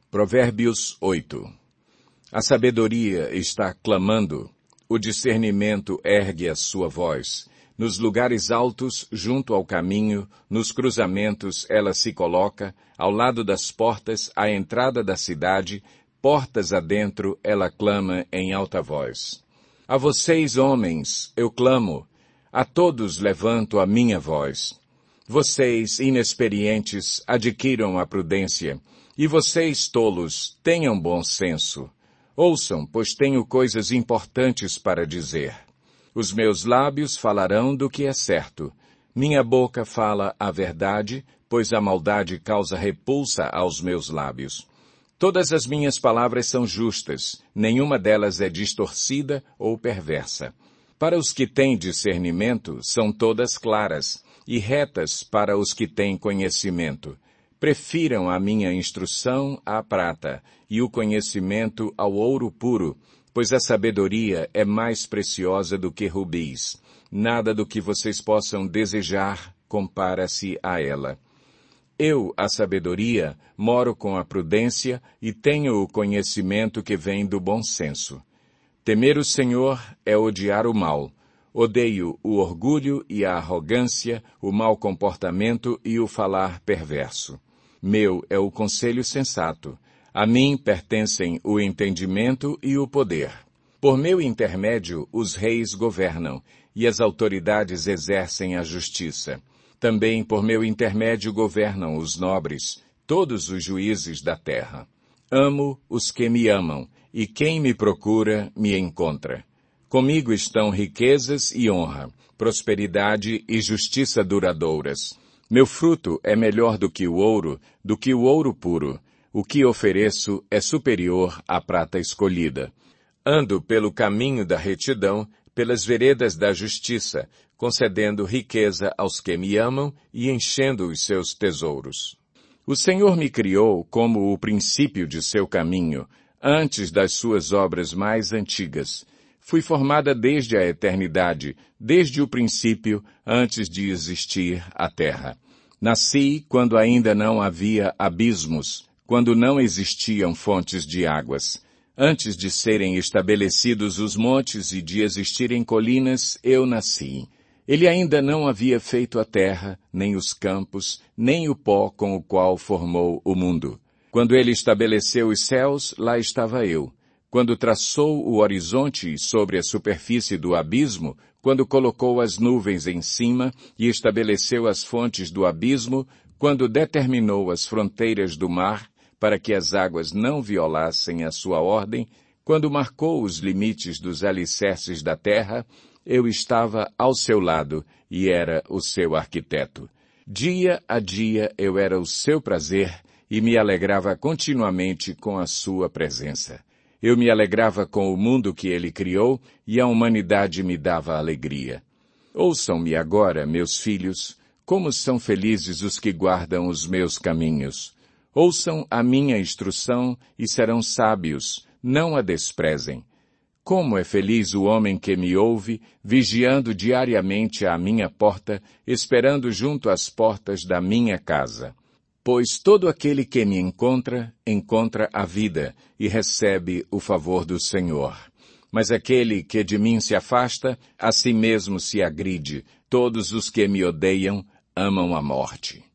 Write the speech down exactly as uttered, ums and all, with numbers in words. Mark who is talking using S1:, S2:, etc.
S1: Provérbios oito. A sabedoria está clamando, o discernimento ergue a sua voz. Nos lugares altos, junto ao caminho, nos cruzamentos ela se coloca, ao lado das portas, à entrada da cidade, portas adentro ela clama em alta voz. A vocês, homens, eu clamo, a todos levanto a minha voz. Vocês, inexperientes, adquiram a prudência, e vocês, tolos, tenham bom senso. Ouçam, pois tenho coisas importantes para dizer. Os meus lábios falarão do que é certo. Minha boca fala a verdade, pois a maldade causa repulsa aos meus lábios. Todas as minhas palavras são justas, nenhuma delas é distorcida ou perversa. Para os que têm discernimento, são todas claras, e retas para os que têm conhecimento. Prefiram a minha instrução à prata, e o conhecimento ao ouro puro, pois a sabedoria é mais preciosa do que rubis. Nada do que vocês possam desejar compara-se a ela. Eu, a sabedoria, moro com a prudência e tenho o conhecimento que vem do bom senso. Temer o Senhor é odiar o mal. Odeio o orgulho e a arrogância, o mau comportamento e o falar perverso. Meu é o conselho sensato. A mim pertencem o entendimento e o poder. Por meu intermédio, os reis governam, e as autoridades exercem a justiça. Também por meu intermédio governam os nobres, todos os juízes da terra. Amo os que me amam, e quem me procura me encontra. Comigo estão riquezas e honra, prosperidade e justiça duradouras. Meu fruto é melhor do que o ouro, do que o ouro puro. O que ofereço é superior à prata escolhida. Ando pelo caminho da retidão, pelas veredas da justiça, concedendo riqueza aos que me amam e enchendo os seus tesouros. O Senhor me criou como o princípio de seu caminho, antes das suas obras mais antigas. Fui formada desde a eternidade, desde o princípio, antes de existir a terra. Nasci quando ainda não havia abismos, quando não existiam fontes de águas. Antes de serem estabelecidos os montes e de existirem colinas, eu nasci. Ele ainda não havia feito a terra, nem os campos, nem o pó com o qual formou o mundo. Quando ele estabeleceu os céus, lá estava eu. Quando traçou o horizonte sobre a superfície do abismo, quando colocou as nuvens em cima e estabeleceu as fontes do abismo, quando determinou as fronteiras do mar, para que as águas não violassem a sua ordem, quando marcou os limites dos alicerces da terra, eu estava ao seu lado e era o seu arquiteto. Dia a dia eu era o seu prazer e me alegrava continuamente com a sua presença. Eu me alegrava com o mundo que ele criou e a humanidade me dava alegria. Ouçam-me agora, meus filhos, como são felizes os que guardam os meus caminhos. Ouçam a minha instrução e serão sábios, não a desprezem. Como é feliz o homem que me ouve, vigiando diariamente à minha porta, esperando junto às portas da minha casa. Pois todo aquele que me encontra, encontra a vida e recebe o favor do Senhor. Mas aquele que de mim se afasta, a si mesmo se agride. Todos os que me odeiam amam a morte.